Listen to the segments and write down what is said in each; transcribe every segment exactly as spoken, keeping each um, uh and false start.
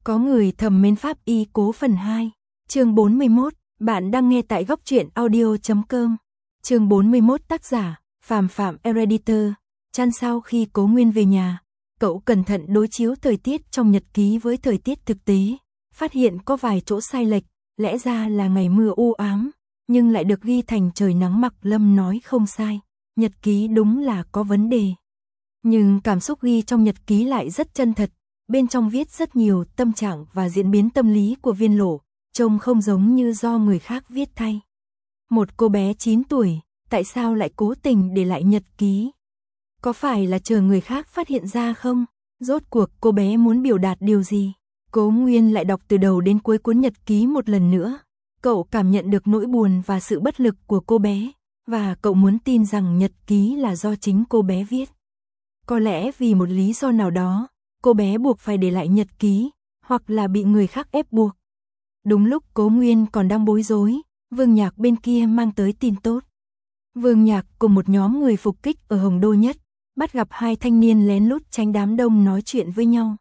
Có người thầm mến pháp y cố phần hai, chương bốn mươi mốt, bạn đang nghe tại góc truyện audio chấm com. Chương bốn mươi mốt tác giả, Phàm Phạm Editor. Chăn sau khi Cố Nguyên về nhà, cậu cẩn thận đối chiếu thời tiết trong nhật ký với thời tiết thực tế, phát hiện có vài chỗ sai lệch, lẽ ra là ngày mưa u ám, nhưng lại được ghi thành trời nắng. Mặc Lâm nói không sai, nhật ký đúng là có vấn đề. Nhưng cảm xúc ghi trong nhật ký lại rất chân thật, bên trong viết rất nhiều tâm trạng và diễn biến tâm lý của Viên Lộ, trông không giống như do người khác viết thay. Một cô bé chín tuổi, tại sao lại cố tình để lại nhật ký? Có phải là chờ người khác phát hiện ra không? Rốt cuộc cô bé muốn biểu đạt điều gì? Cố Nguyên lại đọc từ đầu đến cuối cuốn nhật ký một lần nữa. Cậu cảm nhận được nỗi buồn và sự bất lực của cô bé, và cậu muốn tin rằng nhật ký là do chính cô bé viết. Có lẽ vì một lý do nào đó, cô bé buộc phải để lại nhật ký, hoặc là bị người khác ép buộc. Đúng lúc Cố Nguyên còn đang bối rối, Vương Nhạc bên kia mang tới tin tốt. Vương Nhạc cùng một nhóm người phục kích ở Hồng Đô Nhất, bắt gặp hai thanh niên lén lút tránh đám đông nói chuyện với nhau.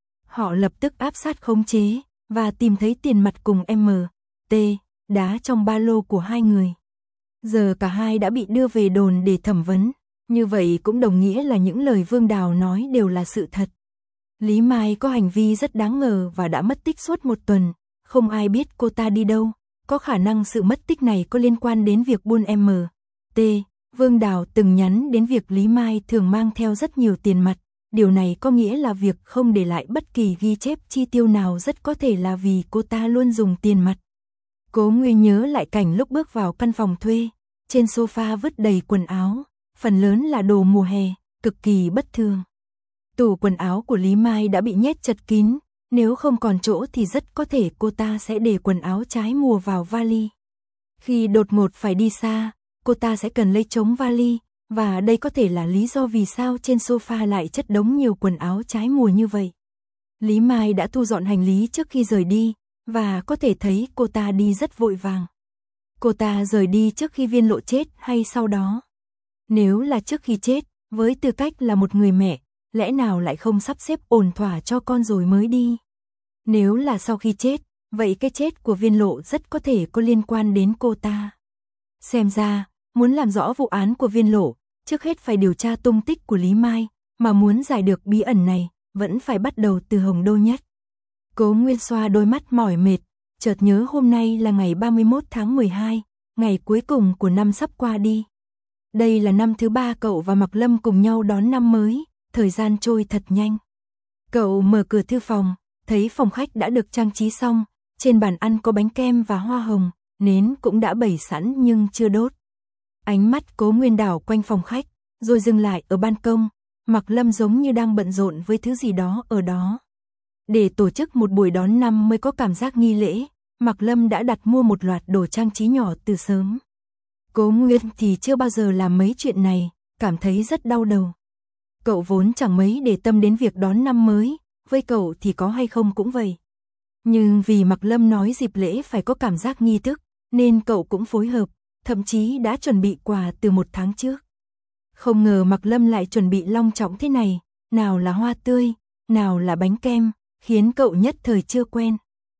Họ lập tức áp sát khống chế, và tìm thấy tiền mặt cùng M, T, đá trong ba lô của hai người. Giờ cả hai đã bị đưa về đồn để thẩm vấn, như vậy cũng đồng nghĩa là những lời Vương Đào nói đều là sự thật. Lý Mai có hành vi rất đáng ngờ và đã mất tích suốt một tuần, không ai biết cô ta đi đâu, có khả năng sự mất tích này có liên quan đến việc buôn M, T. Vương Đào từng nhắn đến việc Lý Mai thường mang theo rất nhiều tiền mặt, điều này có nghĩa là việc không để lại bất kỳ ghi chép chi tiêu nào rất có thể là vì cô ta luôn dùng tiền mặt. Cố Nguyên nhớ lại cảnh lúc bước vào căn phòng thuê, trên sofa vứt đầy quần áo, phần lớn là đồ mùa hè, cực kỳ bất thường. Tủ quần áo của Lý Mai đã bị nhét chật kín, nếu không còn chỗ thì rất có thể cô ta sẽ để quần áo trái mùa vào vali. Khi đột ngột phải đi xa, cô ta sẽ cần lấy trống vali, và đây có thể là lý do vì sao trên sofa lại chất đống nhiều quần áo trái mùa như vậy. Lý Mai đã thu dọn hành lý trước khi rời đi, và có thể thấy cô ta đi rất vội vàng. Cô ta rời đi trước khi Viên Lộ chết hay sau đó? Nếu là trước khi chết, với tư cách là một người mẹ, lẽ nào lại không sắp xếp ổn thỏa cho con rồi mới đi? Nếu là sau khi chết, vậy cái chết của Viên Lộ rất có thể có liên quan đến cô ta. Xem ra, muốn làm rõ vụ án của Viên Lộ, trước hết phải điều tra tung tích của Lý Mai, mà muốn giải được bí ẩn này, vẫn phải bắt đầu từ Hồng Đô Nhất. Cố Nguyên xoa đôi mắt mỏi mệt, chợt nhớ hôm nay là ngày ba mươi mốt tháng mười hai, ngày cuối cùng của năm sắp qua đi. Đây là năm thứ ba cậu và Mạc Lâm cùng nhau đón năm mới, thời gian trôi thật nhanh. Cậu mở cửa thư phòng, thấy phòng khách đã được trang trí xong, trên bàn ăn có bánh kem và hoa hồng, nến cũng đã bày sẵn nhưng chưa đốt. Ánh mắt Cố Nguyên đảo quanh phòng khách, rồi dừng lại ở ban công. Mạc Lâm giống như đang bận rộn với thứ gì đó ở đó. Để tổ chức một buổi đón năm mới có cảm giác nghi lễ, Mạc Lâm đã đặt mua một loạt đồ trang trí nhỏ từ sớm. Cố Nguyên thì chưa bao giờ làm mấy chuyện này, cảm thấy rất đau đầu. Cậu vốn chẳng mấy để tâm đến việc đón năm mới, với cậu thì có hay không cũng vậy. Nhưng vì Mạc Lâm nói dịp lễ phải có cảm giác nghi thức, nên cậu cũng phối hợp, thậm chí đã chuẩn bị quà từ một tháng trước. Không ngờ Mạc Lâm lại chuẩn bị long trọng thế này, nào là hoa tươi, nào là bánh kem, khiến cậu nhất thời chưa quen.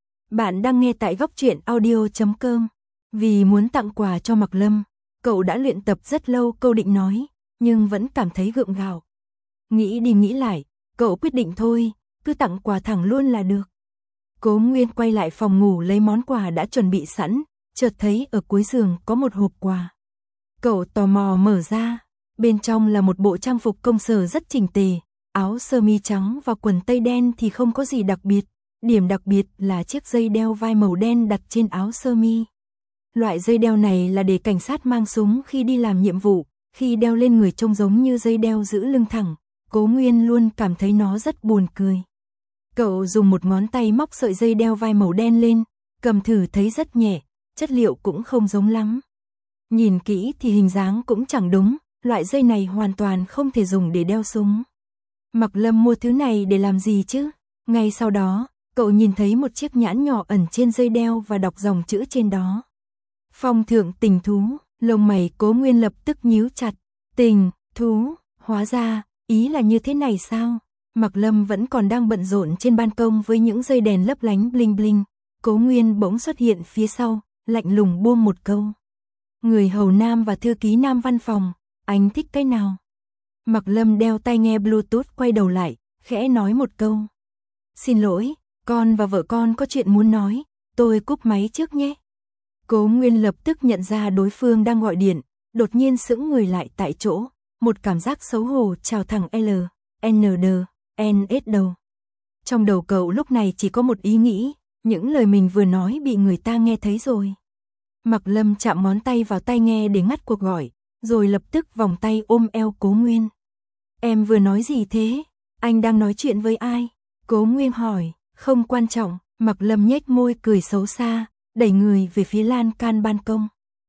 Bạn đang nghe tại góc truyện audio chấm com. Vì muốn tặng quà cho Mạc Lâm, cậu đã luyện tập rất lâu câu định nói, nhưng vẫn cảm thấy gượng gạo. Nghĩ đi nghĩ lại, cậu quyết định thôi, cứ tặng quà thẳng luôn là được. Cố Nguyên quay lại phòng ngủ lấy món quà đã chuẩn bị sẵn, chợt thấy ở cuối giường có một hộp quà. Cậu tò mò mở ra, bên trong là một bộ trang phục công sở rất chỉnh tề, áo sơ mi trắng và quần tây đen thì không có gì đặc biệt, điểm đặc biệt là chiếc dây đeo vai màu đen đặt trên áo sơ mi. Loại dây đeo này là để cảnh sát mang súng khi đi làm nhiệm vụ, khi đeo lên người trông giống như dây đeo giữ lưng thẳng, Cố Nguyên luôn cảm thấy nó rất buồn cười. Cậu dùng một ngón tay móc sợi dây đeo vai màu đen lên, cầm thử thấy rất nhẹ, chất liệu cũng không giống lắm. Nhìn kỹ thì hình dáng cũng chẳng đúng, loại dây này hoàn toàn không thể dùng để đeo súng. Mạc Lâm mua thứ này để làm gì chứ? Ngay sau đó, cậu nhìn thấy một chiếc nhãn nhỏ ẩn trên dây đeo và đọc dòng chữ trên đó. Phong thượng tình thú, lông mày Cố Nguyên lập tức nhíu chặt. Tình, thú, hóa ra, ý là như thế này sao? Mạc Lâm vẫn còn đang bận rộn trên ban công với những dây đèn lấp lánh bling bling, Cố Nguyên bỗng xuất hiện phía sau, lạnh lùng buông một câu. Người hầu nam và thư ký nam văn phòng, anh thích cái nào? Mạc Lâm đeo tai nghe Bluetooth quay đầu lại, khẽ nói một câu. Xin lỗi, con và vợ con có chuyện muốn nói, tôi cúp máy trước nhé. Cố Nguyên lập tức nhận ra đối phương đang gọi điện, đột nhiên sững người lại tại chỗ, một cảm giác xấu hổ trào thẳng L, N D, N S đầu. Trong đầu cậu lúc này chỉ có một ý nghĩ, những lời mình vừa nói bị người ta nghe thấy rồi. Mạc Lâm chạm ngón tay vào tai nghe để ngắt cuộc gọi, rồi lập tức vòng tay ôm eo Cố Nguyên. Em vừa nói gì thế? Anh đang nói chuyện với ai? Cố Nguyên hỏi. Không quan trọng. Mạc Lâm nhếch môi cười xấu xa, đẩy người về phía lan can ban công.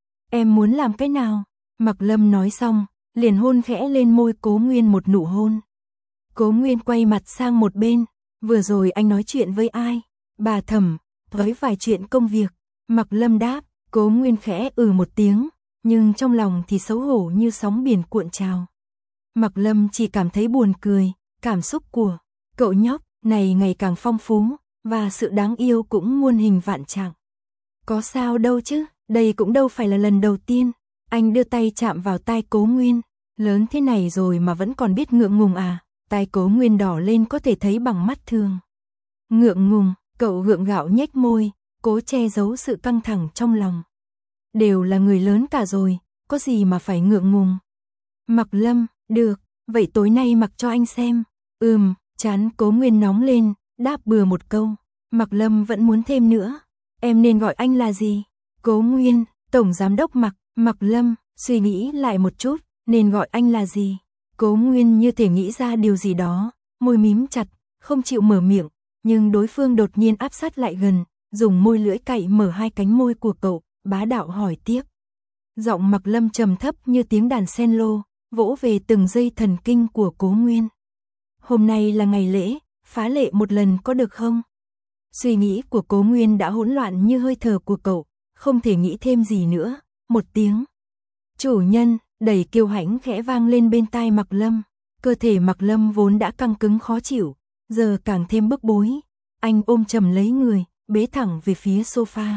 Em muốn làm cái nào? Mạc Lâm nói xong, liền hôn khẽ lên môi Cố Nguyên một nụ hôn. Cố Nguyên quay mặt sang một bên. Vừa rồi anh nói chuyện với ai? Bà Thẩm, với vài chuyện công việc. Mạc Lâm đáp. Cố Nguyên khẽ ừ một tiếng, nhưng trong lòng thì xấu hổ như sóng biển cuộn trào. Mạc Lâm chỉ cảm thấy buồn cười, cảm xúc của cậu nhóc này ngày càng phong phú, và sự đáng yêu cũng muôn hình vạn trạng. Có sao đâu chứ, đây cũng đâu phải là lần đầu tiên. Anh đưa tay chạm vào tai Cố Nguyên, lớn thế này rồi mà vẫn còn biết ngượng ngùng à? Tai Cố Nguyên đỏ lên có thể thấy bằng mắt thường. Ngượng ngùng, cậu gượng gạo nhếch môi, cố che giấu sự căng thẳng trong lòng. Đều là người lớn cả rồi, có gì mà phải ngượng ngùng. Mạc Lâm, được, vậy tối nay mặc cho anh xem. Ừm, chán Cố Nguyên nóng lên, đáp bừa một câu. Mạc Lâm vẫn muốn thêm nữa. Em nên gọi anh là gì? Cố Nguyên, Tổng Giám đốc Mạc. Mạc Lâm, suy nghĩ lại một chút, nên gọi anh là gì? Cố Nguyên như thể nghĩ ra điều gì đó, môi mím chặt, không chịu mở miệng, nhưng đối phương đột nhiên áp sát lại gần, dùng môi lưỡi cạy mở hai cánh môi của cậu, bá đạo hỏi tiếp. Giọng Mạc Lâm trầm thấp như tiếng đàn sen lô, vỗ về từng dây thần kinh của Cố Nguyên. Hôm nay là ngày lễ, phá lệ một lần có được không? Suy nghĩ của Cố Nguyên đã hỗn loạn như hơi thở của cậu, không thể nghĩ thêm gì nữa. Một tiếng. Chủ nhân, đầy kiêu hãnh khẽ vang lên bên tai Mạc Lâm. Cơ thể Mạc Lâm vốn đã căng cứng khó chịu, giờ càng thêm bức bối. Anh ôm chầm lấy người, bế thẳng về phía sofa.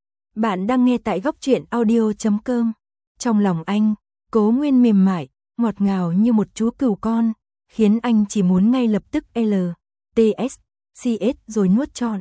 Bạn đang nghe tại góc truyện audio chấm com. Trong lòng anh, Cố Nguyên mềm mại, ngọt ngào như một chú cừu con, khiến anh chỉ muốn ngay lập tức L, T S, C S rồi nuốt trọn.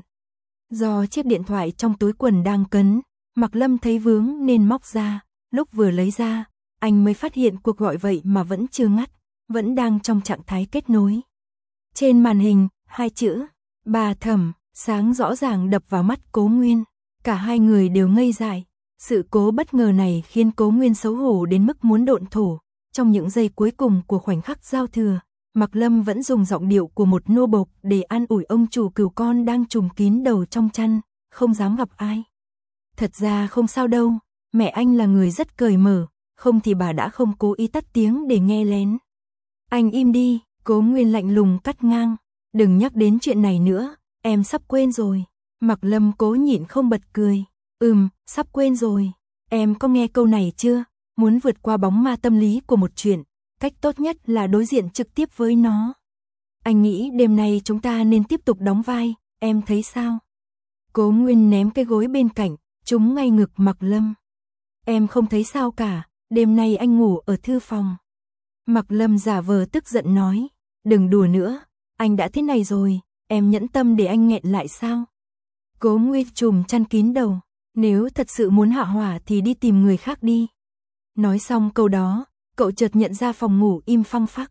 Do chiếc điện thoại trong túi quần đang cấn, Mạc Lâm thấy vướng nên móc ra, lúc vừa lấy ra, anh mới phát hiện cuộc gọi vậy mà vẫn chưa ngắt, vẫn đang trong trạng thái kết nối. Trên màn hình, hai chữ, bà Thẩm, sáng rõ ràng đập vào mắt Cố Nguyên. Cả hai người đều ngây dại. Sự cố bất ngờ này khiến Cố Nguyên xấu hổ đến mức muốn độn thổ. Trong những giây cuối cùng của khoảnh khắc giao thừa, Mạc Lâm vẫn dùng giọng điệu của một nô bộc để an ủi ông chủ cừu con đang trùm kín đầu trong chăn, không dám gặp ai. Thật ra không sao đâu, mẹ anh là người rất cởi mở, không thì bà đã không cố ý tắt tiếng để nghe lén. Anh im đi, Cố Nguyên lạnh lùng cắt ngang, đừng nhắc đến chuyện này nữa, em sắp quên rồi. Mạc Lâm cố nhịn không bật cười. Ừm, sắp quên rồi. Em có nghe câu này chưa? Muốn vượt qua bóng ma tâm lý của một chuyện, cách tốt nhất là đối diện trực tiếp với nó. Anh nghĩ đêm nay chúng ta nên tiếp tục đóng vai, em thấy sao? Cố Nguyên ném cái gối bên cạnh, trúng ngay ngực Mạc Lâm. Em không thấy sao cả, đêm nay anh ngủ ở thư phòng. Mạc Lâm giả vờ tức giận nói, đừng đùa nữa, anh đã thế này rồi, em nhẫn tâm để anh nghẹn lại sao? Cố Nguyên trùm chăn kín đầu, nếu thật sự muốn hạ hỏa thì đi tìm người khác đi. Nói xong câu đó, cậu chợt nhận ra phòng ngủ im phăng phắc.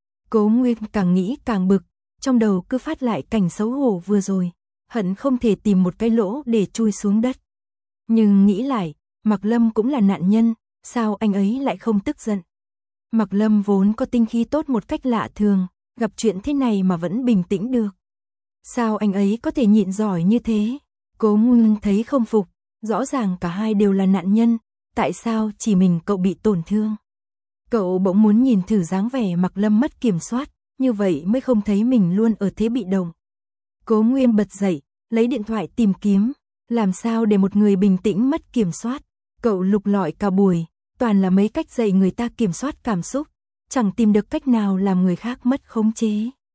Cố Nguyên càng nghĩ càng bực, trong đầu cứ phát lại cảnh xấu hổ vừa rồi, hận không thể tìm một cái lỗ để chui xuống đất. Nhưng nghĩ lại, Mạc Lâm cũng là nạn nhân, sao anh ấy lại không tức giận? Mạc Lâm vốn có tinh khí tốt một cách lạ thường, gặp chuyện thế này mà vẫn bình tĩnh được. Sao anh ấy có thể nhịn giỏi như thế? Cố Nguyên thấy không phục, rõ ràng cả hai đều là nạn nhân, tại sao chỉ mình cậu bị tổn thương? Cậu bỗng muốn nhìn thử dáng vẻ Mạc Lâm mất kiểm soát, như vậy mới không thấy mình luôn ở thế bị động. Cố Nguyên bật dậy, lấy điện thoại tìm kiếm, làm sao để một người bình tĩnh mất kiểm soát? Cậu lục lọi cả buổi, toàn là mấy cách dạy người ta kiểm soát cảm xúc, chẳng tìm được cách nào làm người khác mất khống chế.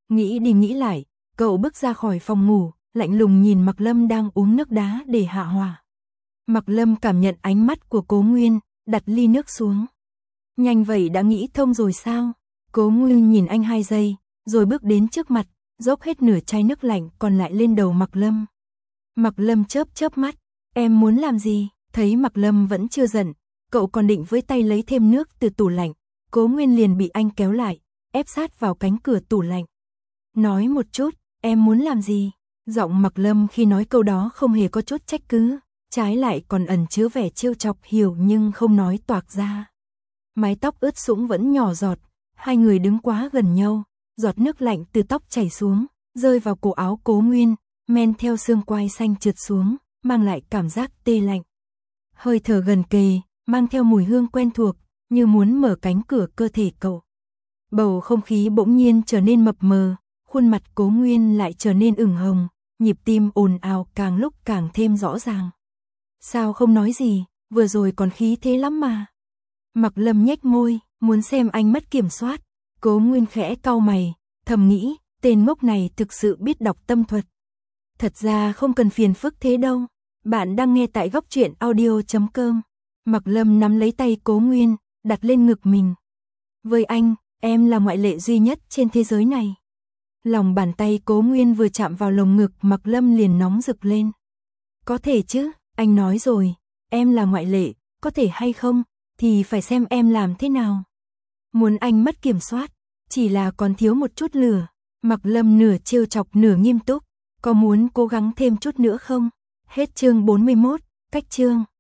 Nghĩ đi nghĩ lại, cậu bước ra khỏi phòng ngủ, lạnh lùng nhìn Mạc Lâm đang uống nước đá để hạ hỏa. Mạc Lâm cảm nhận ánh mắt của Cố Nguyên, đặt ly nước xuống. Nhanh vậy đã nghĩ thông rồi sao? Cố Nguyên nhìn anh hai giây, rồi bước đến trước mặt, dốc hết nửa chai nước lạnh còn lại lên đầu Mạc Lâm. Mạc Lâm chớp chớp mắt, em muốn làm gì? Thấy Mạc Lâm vẫn chưa giận, cậu còn định với tay lấy thêm nước từ tủ lạnh, Cố Nguyên liền bị anh kéo lại, ép sát vào cánh cửa tủ lạnh. Nói một chút, em muốn làm gì? Giọng Mạc Lâm khi nói câu đó không hề có chút trách cứ, trái lại còn ẩn chứa vẻ trêu chọc, hiểu nhưng không nói toạc ra. Mái tóc ướt sũng vẫn nhỏ giọt, hai người đứng quá gần nhau, giọt nước lạnh từ tóc chảy xuống, rơi vào cổ áo Cố Nguyên, men theo xương quai xanh trượt xuống, mang lại cảm giác tê lạnh. Hơi thở gần kề, mang theo mùi hương quen thuộc, như muốn mở cánh cửa cơ thể cậu. Bầu không khí bỗng nhiên trở nên mập mờ, khuôn mặt Cố Nguyên lại trở nên ửng hồng, nhịp tim ồn ào càng lúc càng thêm rõ ràng. Sao không nói gì, vừa rồi còn khí thế lắm mà. Mạc Lâm nhếch môi, muốn xem anh mất kiểm soát. Cố Nguyên khẽ cau mày, thầm nghĩ, tên ngốc này thực sự biết đọc tâm thuật. Thật ra không cần phiền phức thế đâu. Bạn đang nghe tại góc truyện audio chấm com. Mạc Lâm nắm lấy tay Cố Nguyên, đặt lên ngực mình. Với anh, em là ngoại lệ duy nhất trên thế giới này. Lòng bàn tay Cố Nguyên vừa chạm vào lồng ngực Mạc Lâm liền nóng rực lên. Có thể chứ, anh nói rồi, em là ngoại lệ, có thể hay không, thì phải xem em làm thế nào. Muốn anh mất kiểm soát, chỉ là còn thiếu một chút lửa. Mạc Lâm nửa trêu chọc nửa nghiêm túc, có muốn cố gắng thêm chút nữa không? Hết chương bốn mươi mốt, cách chương.